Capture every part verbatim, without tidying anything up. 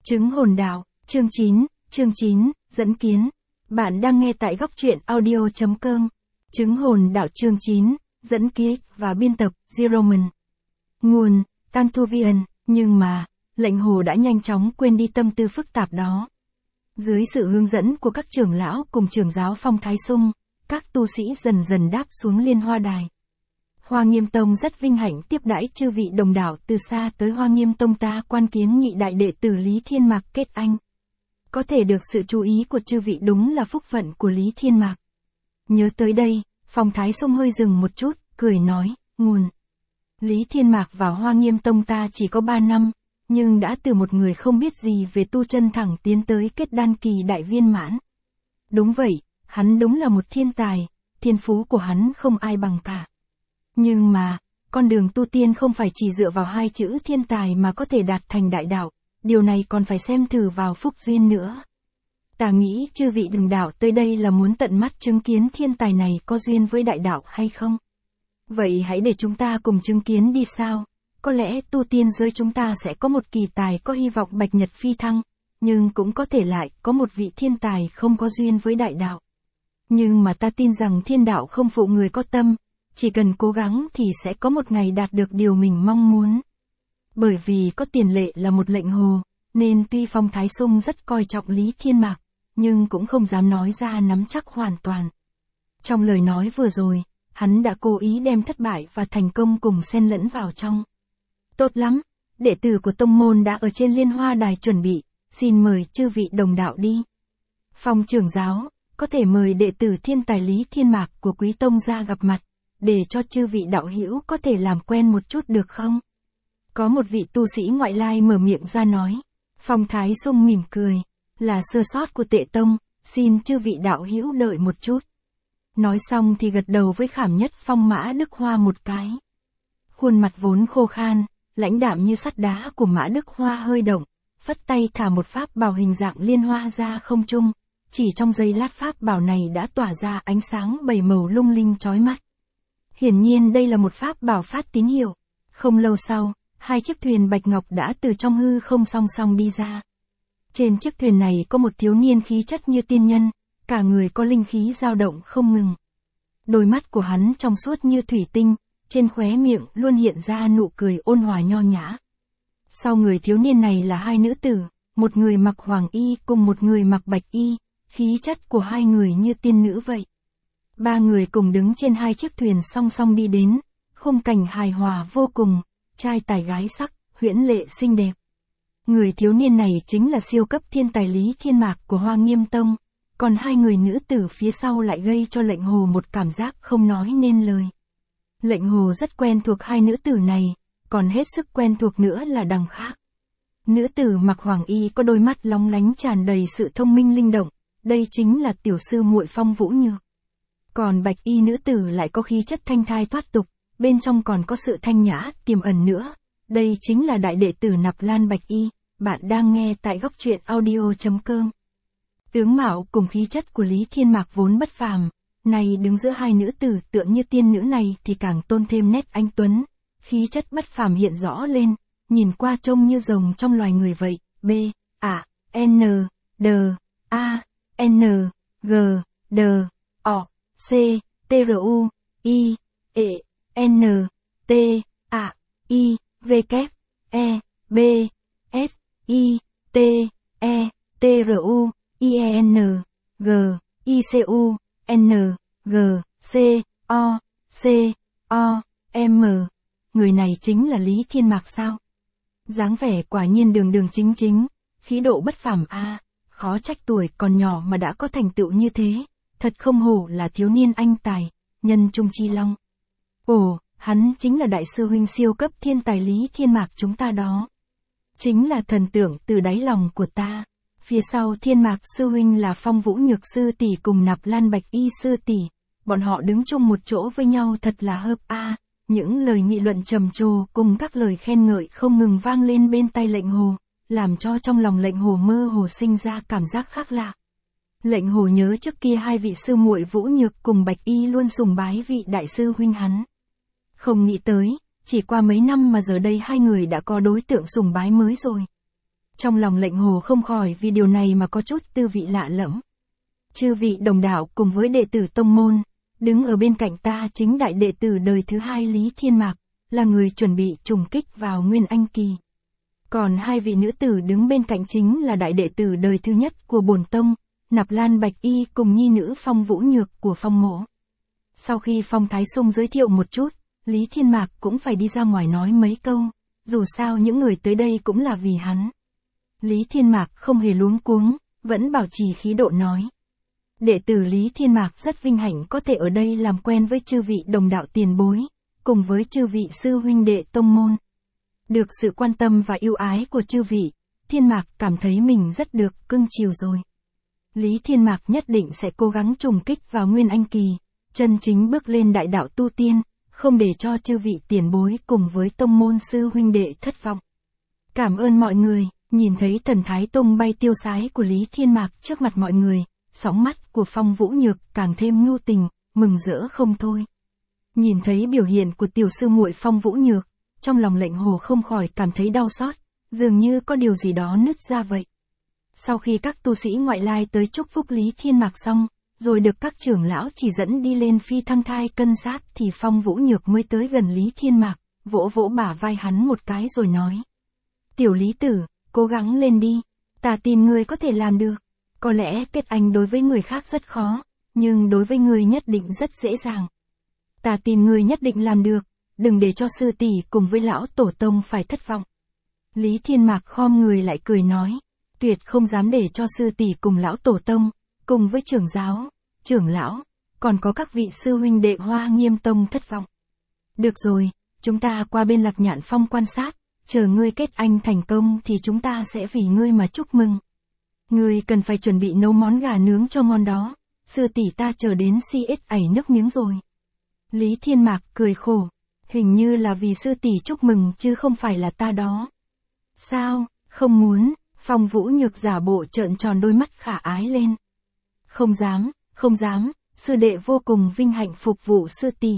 Chứng hồn đạo, chương chín, chương chín, dẫn kiến. Bạn đang nghe tại góc truyện audio chấm com. Chứng hồn đạo chương chín, dẫn kiến và biên tập, Zeroman. Nguồn, Tantuvian, nhưng mà, lệnh hồ đã nhanh chóng quên đi tâm tư phức tạp đó. Dưới sự hướng dẫn của các trưởng lão cùng trưởng giáo Phong Thái Sung, các tu sĩ dần dần đáp xuống Liên Hoa Đài. Hoa Nghiêm Tông rất vinh hạnh tiếp đãi chư vị đồng đạo từ xa tới Hoa Nghiêm Tông ta quan kiến nhị đại đệ tử Lý Thiên Mạc kết anh. Có thể được sự chú ý của chư vị đúng là phúc phận của Lý Thiên Mạc. Nhớ tới đây, Phong Thái Sung hơi dừng một chút, cười nói, nguồn. Lý Thiên Mạc vào Hoa Nghiêm Tông ta chỉ có ba năm, nhưng đã từ một người không biết gì về tu chân thẳng tiến tới kết đan kỳ đại viên mãn. Đúng vậy, hắn đúng là một thiên tài, thiên phú của hắn không ai bằng cả. Nhưng mà, con đường tu tiên không phải chỉ dựa vào hai chữ thiên tài mà có thể đạt thành đại đạo, điều này còn phải xem thử vào phúc duyên nữa. Ta nghĩ chư vị đồng đạo tới đây là muốn tận mắt chứng kiến thiên tài này có duyên với đại đạo hay không? Vậy hãy để chúng ta cùng chứng kiến đi sao? Có lẽ tu tiên giới chúng ta sẽ có một kỳ tài có hy vọng bạch nhật phi thăng, nhưng cũng có thể lại có một vị thiên tài không có duyên với đại đạo. Nhưng mà ta tin rằng thiên đạo không phụ người có tâm, chỉ cần cố gắng thì sẽ có một ngày đạt được điều mình mong muốn. Bởi vì có tiền lệ là một lệnh hồ, nên tuy Phong Thái Sung rất coi trọng Lý Thiên Mạc, nhưng cũng không dám nói ra nắm chắc hoàn toàn. Trong lời nói vừa rồi, hắn đã cố ý đem thất bại và thành công cùng xen lẫn vào trong. Tốt lắm, đệ tử của tông môn đã ở trên Liên Hoa Đài chuẩn bị, xin mời chư vị đồng đạo đi. Phong trưởng giáo, có thể mời đệ tử thiên tài Lý Thiên Mạc của quý tông ra gặp mặt, để cho chư vị đạo hữu có thể làm quen một chút được không? Có một vị tu sĩ ngoại lai mở miệng ra nói. Phong Thái Sung mỉm cười, là sơ sót của Tệ Tông, xin chư vị đạo hữu đợi một chút. Nói xong thì gật đầu với Khảm Nhất Phong Mã Đức Hoa một cái. Khuôn mặt vốn khô khan, lãnh đạm như sắt đá của Mã Đức Hoa hơi động, phất tay thả một pháp bảo hình dạng liên hoa ra không trung, chỉ trong giây lát pháp bảo này đã tỏa ra ánh sáng bảy màu lung linh chói mắt. Hiển nhiên đây là một pháp bảo phát tín hiệu. Không lâu sau, hai chiếc thuyền bạch ngọc đã từ trong hư không song song đi ra. Trên chiếc thuyền này có một thiếu niên khí chất như tiên nhân, cả người có linh khí dao động không ngừng. Đôi mắt của hắn trong suốt như thủy tinh, trên khóe miệng luôn hiện ra nụ cười ôn hòa nho nhã. Sau người thiếu niên này là hai nữ tử, một người mặc hoàng y cùng một người mặc bạch y, khí chất của hai người như tiên nữ vậy. Ba người cùng đứng trên hai chiếc thuyền song song đi đến, khung cảnh hài hòa vô cùng, trai tài gái sắc, huyễn lệ xinh đẹp. Người thiếu niên này chính là siêu cấp thiên tài Lý Thiên Mạc của Hoa Nghiêm Tông, còn hai người nữ tử phía sau lại gây cho lệnh hồ một cảm giác không nói nên lời. Lệnh hồ rất quen thuộc hai nữ tử này, còn hết sức quen thuộc nữa là đằng khác. Nữ tử mặc hoàng y có đôi mắt lóng lánh tràn đầy sự thông minh linh động, đây chính là tiểu sư muội Phong Vũ Nhược. Còn bạch y nữ tử lại có khí chất thanh thai thoát tục, bên trong còn có sự thanh nhã, tiềm ẩn nữa. Đây chính là đại đệ tử Nạp Lan Bạch Y, bạn đang nghe tại góc truyện audio chấm com. Tướng mạo cùng khí chất của Lý Thiên Mạc vốn bất phàm, nay đứng giữa hai nữ tử tựa như tiên nữ này thì càng tôn thêm nét anh tuấn, khí chất bất phàm hiện rõ lên, nhìn qua trông như rồng trong loài người vậy. B, A, N, D, A, N, G, D, O, C, T R U, I, E, N, T, A, I, V, K, E, B, S, I, T, E, T R U, I E N, G, I C U, N, G, C, O, C, O, M. Người này chính là Lý Thiên Mạc sao? Dáng vẻ quả nhiên đường đường chính chính, khí độ bất phàm a, khó trách tuổi còn nhỏ mà đã có thành tựu như thế, thật không hổ là thiếu niên anh tài, nhân trung chi long. Ồ, hắn chính là đại sư huynh siêu cấp thiên tài Lý Thiên Mạc chúng ta đó. Chính là thần tượng từ đáy lòng của ta. Phía sau Thiên Mạc sư huynh là Phong Vũ Nhược sư tỷ cùng Nạp Lan Bạch Y sư tỷ, bọn họ đứng chung một chỗ với nhau thật là hợp a. À. Những lời nghị luận trầm trồ cùng các lời khen ngợi không ngừng vang lên bên tai lệnh hồ, làm cho trong lòng lệnh hồ mơ hồ sinh ra cảm giác khác lạ. Lệnh hồ nhớ trước kia hai vị sư muội Vũ Nhược cùng Bạch Y luôn sùng bái vị đại sư huynh hắn. Không nghĩ tới, chỉ qua mấy năm mà giờ đây hai người đã có đối tượng sùng bái mới rồi. Trong lòng Lệnh Hồ không khỏi vì điều này mà có chút tư vị lạ lẫm. Chư vị đồng đạo cùng với đệ tử tông môn, đứng ở bên cạnh ta chính đại đệ tử đời thứ hai Lý Thiên Mạc, là người chuẩn bị trùng kích vào Nguyên Anh Kỳ. Còn hai vị nữ tử đứng bên cạnh chính là đại đệ tử đời thứ nhất của bổn tông, Nạp Lan Bạch Y cùng nhi nữ Phong Vũ Nhược của Phong Mỗ. Sau khi Phong Thái Sung giới thiệu một chút, Lý Thiên Mạc cũng phải đi ra ngoài nói mấy câu, dù sao những người tới đây cũng là vì hắn. Lý Thiên Mạc không hề luống cuống, vẫn bảo trì khí độ nói. Đệ tử Lý Thiên Mạc rất vinh hạnh có thể ở đây làm quen với chư vị đồng đạo tiền bối, cùng với chư vị sư huynh đệ tông môn. Được sự quan tâm và yêu ái của chư vị, Thiên Mạc cảm thấy mình rất được cưng chiều rồi. Lý Thiên Mạc nhất định sẽ cố gắng trùng kích vào Nguyên Anh Kỳ, chân chính bước lên đại đạo tu tiên, không để cho chư vị tiền bối cùng với tông môn sư huynh đệ thất vọng. Cảm ơn mọi người, nhìn thấy thần thái tung bay tiêu sái của Lý Thiên Mạc trước mặt mọi người, sóng mắt của Phong Vũ Nhược càng thêm nhu tình, mừng rỡ không thôi. Nhìn thấy biểu hiện của tiểu sư muội Phong Vũ Nhược, trong lòng Lệnh Hồ không khỏi cảm thấy đau xót, dường như có điều gì đó nứt ra vậy. Sau khi các tu sĩ ngoại lai tới chúc phúc Lý Thiên Mạc xong, rồi được các trưởng lão chỉ dẫn đi lên phi thăng thai cân sát thì Phong Vũ Nhược mới tới gần Lý Thiên Mạc, vỗ vỗ bả vai hắn một cái rồi nói. Tiểu Lý Tử, cố gắng lên đi, ta tin ngươi có thể làm được. Có lẽ kết anh đối với người khác rất khó, nhưng đối với ngươi nhất định rất dễ dàng. Ta tin ngươi nhất định làm được, đừng để cho sư tỷ cùng với lão tổ tông phải thất vọng. Lý Thiên Mạc khom người lại cười nói, tuyệt không dám để cho sư tỷ cùng lão tổ tông, cùng với trưởng giáo, trưởng lão, còn có các vị sư huynh đệ Hoa Nghiêm Tông thất vọng. Được rồi, chúng ta qua bên Lạc Nhạn Phong quan sát, chờ ngươi kết anh thành công thì chúng ta sẽ vì ngươi mà chúc mừng. Ngươi cần phải chuẩn bị nấu món gà nướng cho ngon đó, sư tỷ ta chờ đến si ếch ảy nước miếng rồi. Lý Thiên Mạc cười khổ, hình như là vì sư tỷ chúc mừng chứ không phải là ta đó. Sao, không muốn? Phong Vũ Nhược giả bộ trợn tròn đôi mắt khả ái lên. Không dám, không dám, sư đệ vô cùng vinh hạnh phục vụ sư tỷ.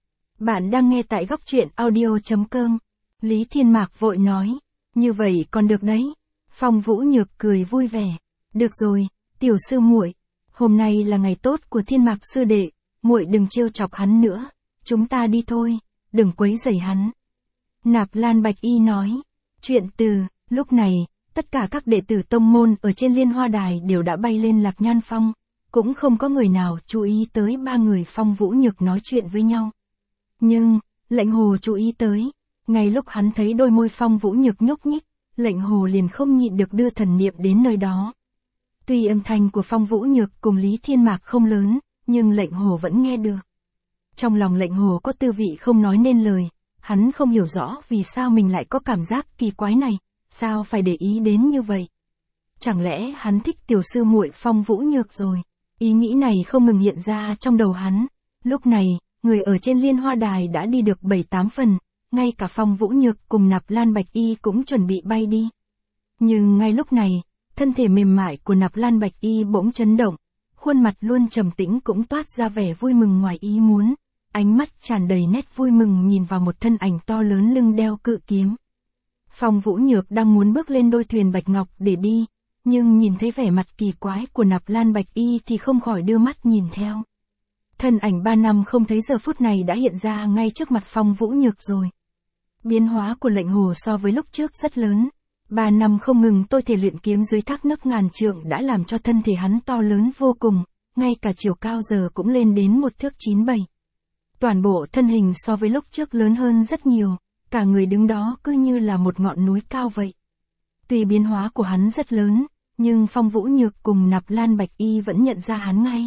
Bạn đang nghe tại góc truyện audio chấm com. Lý Thiên Mạc vội nói, như vậy còn được đấy. Phong Vũ Nhược cười vui vẻ. Được rồi, tiểu sư muội, hôm nay là ngày tốt của Thiên Mạc sư đệ, muội đừng trêu chọc hắn nữa, chúng ta đi thôi, đừng quấy rầy hắn. Nạp Lan Bạch Y nói. Chuyện từ, lúc này, tất cả các đệ tử tông môn ở trên Liên Hoa Đài đều đã bay lên Lạc Nhan Phong, cũng không có người nào chú ý tới ba người Phong Vũ Nhược nói chuyện với nhau. Nhưng, Lệnh Hồ chú ý tới, ngay lúc hắn thấy đôi môi Phong Vũ Nhược nhúc nhích, Lệnh Hồ liền không nhịn được đưa thần niệm đến nơi đó. Tuy âm thanh của Phong Vũ Nhược cùng Lý Thiên Mạc không lớn, nhưng Lệnh Hồ vẫn nghe được. Trong lòng Lệnh Hồ có tư vị không nói nên lời, hắn không hiểu rõ vì sao mình lại có cảm giác kỳ quái này, sao phải để ý đến như vậy. Chẳng lẽ hắn thích tiểu sư muội Phong Vũ Nhược rồi? Ý nghĩ này không ngừng hiện ra trong đầu hắn. Lúc này, người ở trên Liên Hoa Đài đã đi được bảy tám phần, ngay cả Phong Vũ Nhược cùng Nạp Lan Bạch Y cũng chuẩn bị bay đi. Nhưng ngay lúc này, thân thể mềm mại của Nạp Lan Bạch Y bỗng chấn động, khuôn mặt luôn trầm tĩnh cũng toát ra vẻ vui mừng ngoài ý muốn, ánh mắt tràn đầy nét vui mừng nhìn vào một thân ảnh to lớn lưng đeo cự kiếm. Phong Vũ Nhược đang muốn bước lên đôi thuyền bạch ngọc để đi, nhưng nhìn thấy vẻ mặt kỳ quái của Nạp Lan Bạch Y thì không khỏi đưa mắt nhìn theo. Thân ảnh ba năm không thấy giờ phút này đã hiện ra ngay trước mặt Phong Vũ Nhược rồi. Biến hóa của Lệnh Hồ so với lúc trước rất lớn. Ba năm không ngừng tôi thể luyện kiếm dưới thác nước ngàn trượng đã làm cho thân thể hắn to lớn vô cùng, ngay cả chiều cao giờ cũng lên đến một thước chín bảy. Toàn bộ thân hình so với lúc trước lớn hơn rất nhiều, cả người đứng đó cứ như là một ngọn núi cao vậy. Tuy biến hóa của hắn rất lớn, nhưng Phong Vũ Nhược cùng Nạp Lan Bạch Y vẫn nhận ra hắn ngay.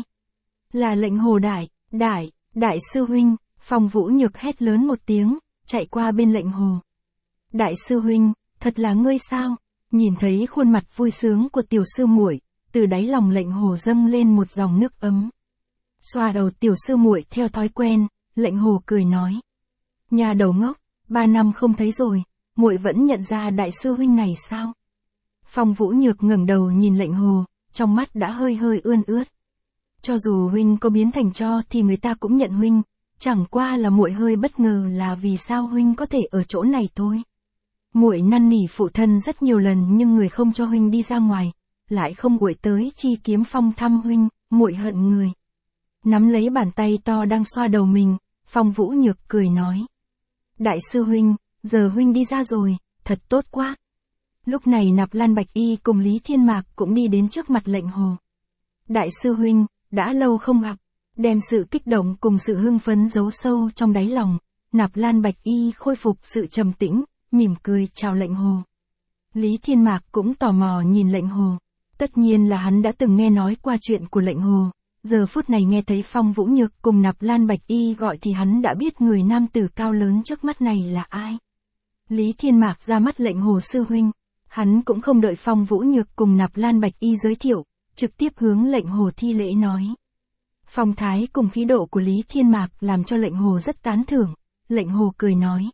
Là Lệnh Hồ đại, đại, đại sư huynh. Phong Vũ Nhược hét lớn một tiếng, chạy qua bên Lệnh Hồ. Đại sư huynh, thật là ngươi sao? Nhìn thấy khuôn mặt vui sướng của tiểu sư muội, từ đáy lòng Lệnh Hồ dâng lên một dòng nước ấm. Xoa đầu tiểu sư muội theo thói quen, Lệnh Hồ cười nói. Nhà đầu ngốc, ba năm không thấy rồi, muội vẫn nhận ra đại sư huynh này sao? Phong Vũ Nhược ngẩng đầu nhìn Lệnh Hồ, trong mắt đã hơi hơi ươn ướt. Cho dù huynh có biến thành tro thì người ta cũng nhận huynh, chẳng qua là muội hơi bất ngờ là vì sao huynh có thể ở chỗ này thôi. Muội năn nỉ phụ thân rất nhiều lần nhưng người không cho huynh đi ra ngoài, lại không uội tới Chi Kiếm Phong thăm huynh, muội hận người. Nắm lấy bàn tay to đang xoa đầu mình, Phong Vũ Nhược cười nói. Đại sư huynh, giờ huynh đi ra rồi, thật tốt quá. Lúc này Nạp Lan Bạch Y cùng Lý Thiên Mạc cũng đi đến trước mặt Lệnh Hồ. Đại sư huynh, đã lâu không gặp, đem sự kích động cùng sự hưng phấn giấu sâu trong đáy lòng, Nạp Lan Bạch Y khôi phục sự trầm tĩnh, mỉm cười chào Lệnh Hồ. Lý Thiên Mạc cũng tò mò nhìn Lệnh Hồ. Tất nhiên là hắn đã từng nghe nói qua chuyện của Lệnh Hồ, giờ phút này nghe thấy Phong Vũ Nhược cùng Nạp Lan Bạch Y gọi thì hắn đã biết người nam tử cao lớn trước mắt này là ai. Lý Thiên Mạc ra mắt Lệnh Hồ sư huynh, hắn cũng không đợi Phong Vũ Nhược cùng Nạp Lan Bạch Y giới thiệu, trực tiếp hướng Lệnh Hồ thi lễ nói. Phong thái cùng khí độ của Lý Thiên Mạc làm cho Lệnh Hồ rất tán thưởng, Lệnh Hồ cười nói.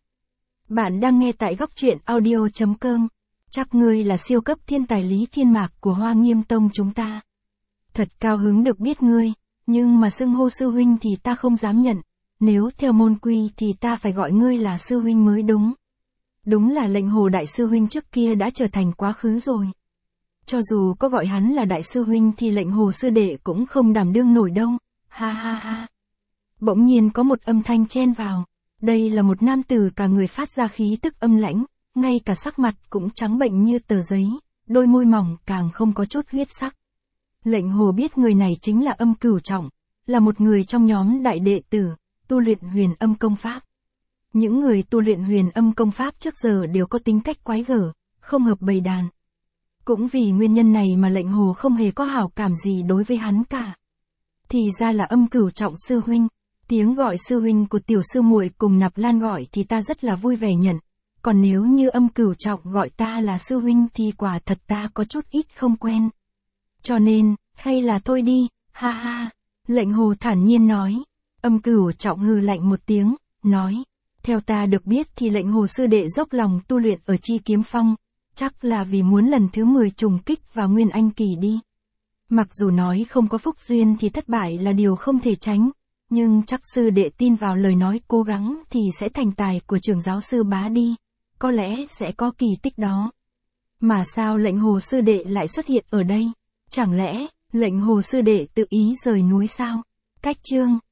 Bạn đang nghe tại góc truyện audio chấm com. Chắc ngươi là siêu cấp thiên tài Lý Thiên Mạc của Hoa Nghiêm Tông chúng ta. Thật cao hứng được biết ngươi, nhưng mà xưng hô sư huynh thì ta không dám nhận, nếu theo môn quy thì ta phải gọi ngươi là sư huynh mới đúng. Đúng là Lệnh Hồ đại sư huynh trước kia đã trở thành quá khứ rồi. Cho dù có gọi hắn là đại sư huynh thì Lệnh Hồ sư đệ cũng không đảm đương nổi đâu, ha ha ha. Bỗng nhiên có một âm thanh chen vào, đây là một nam tử cả người phát ra khí tức âm lãnh. Ngay cả sắc mặt cũng trắng bệnh như tờ giấy, đôi môi mỏng càng không có chút huyết sắc. Lệnh Hồ biết người này chính là Âm Cửu Trọng, là một người trong nhóm đại đệ tử, tu luyện huyền âm công pháp. Những người tu luyện huyền âm công pháp trước giờ đều có tính cách quái gở, không hợp bầy đàn. Cũng vì nguyên nhân này mà Lệnh Hồ không hề có hảo cảm gì đối với hắn cả. Thì ra là Âm Cửu Trọng sư huynh, tiếng gọi sư huynh của tiểu sư muội cùng Nạp Lan gọi thì ta rất là vui vẻ nhận. Còn nếu như Âm Cửu Trọng gọi ta là sư huynh thì quả thật ta có chút ít không quen. Cho nên, hay là thôi đi, ha ha. Lệnh Hồ thản nhiên nói. Âm Cửu Trọng hừ lạnh một tiếng, nói. Theo ta được biết thì Lệnh Hồ sư đệ dốc lòng tu luyện ở Chi Kiếm Phong, chắc là vì muốn lần thứ mười trùng kích vào Nguyên Anh Kỳ đi. Mặc dù nói không có phúc duyên thì thất bại là điều không thể tránh, nhưng chắc sư đệ tin vào lời nói cố gắng thì sẽ thành tài của trưởng giáo sư Bá đi. Có lẽ sẽ có kỳ tích đó. Mà sao Lệnh Hồ sư đệ lại xuất hiện ở đây? Chẳng lẽ, Lệnh Hồ sư đệ tự ý rời núi sao? Cách chương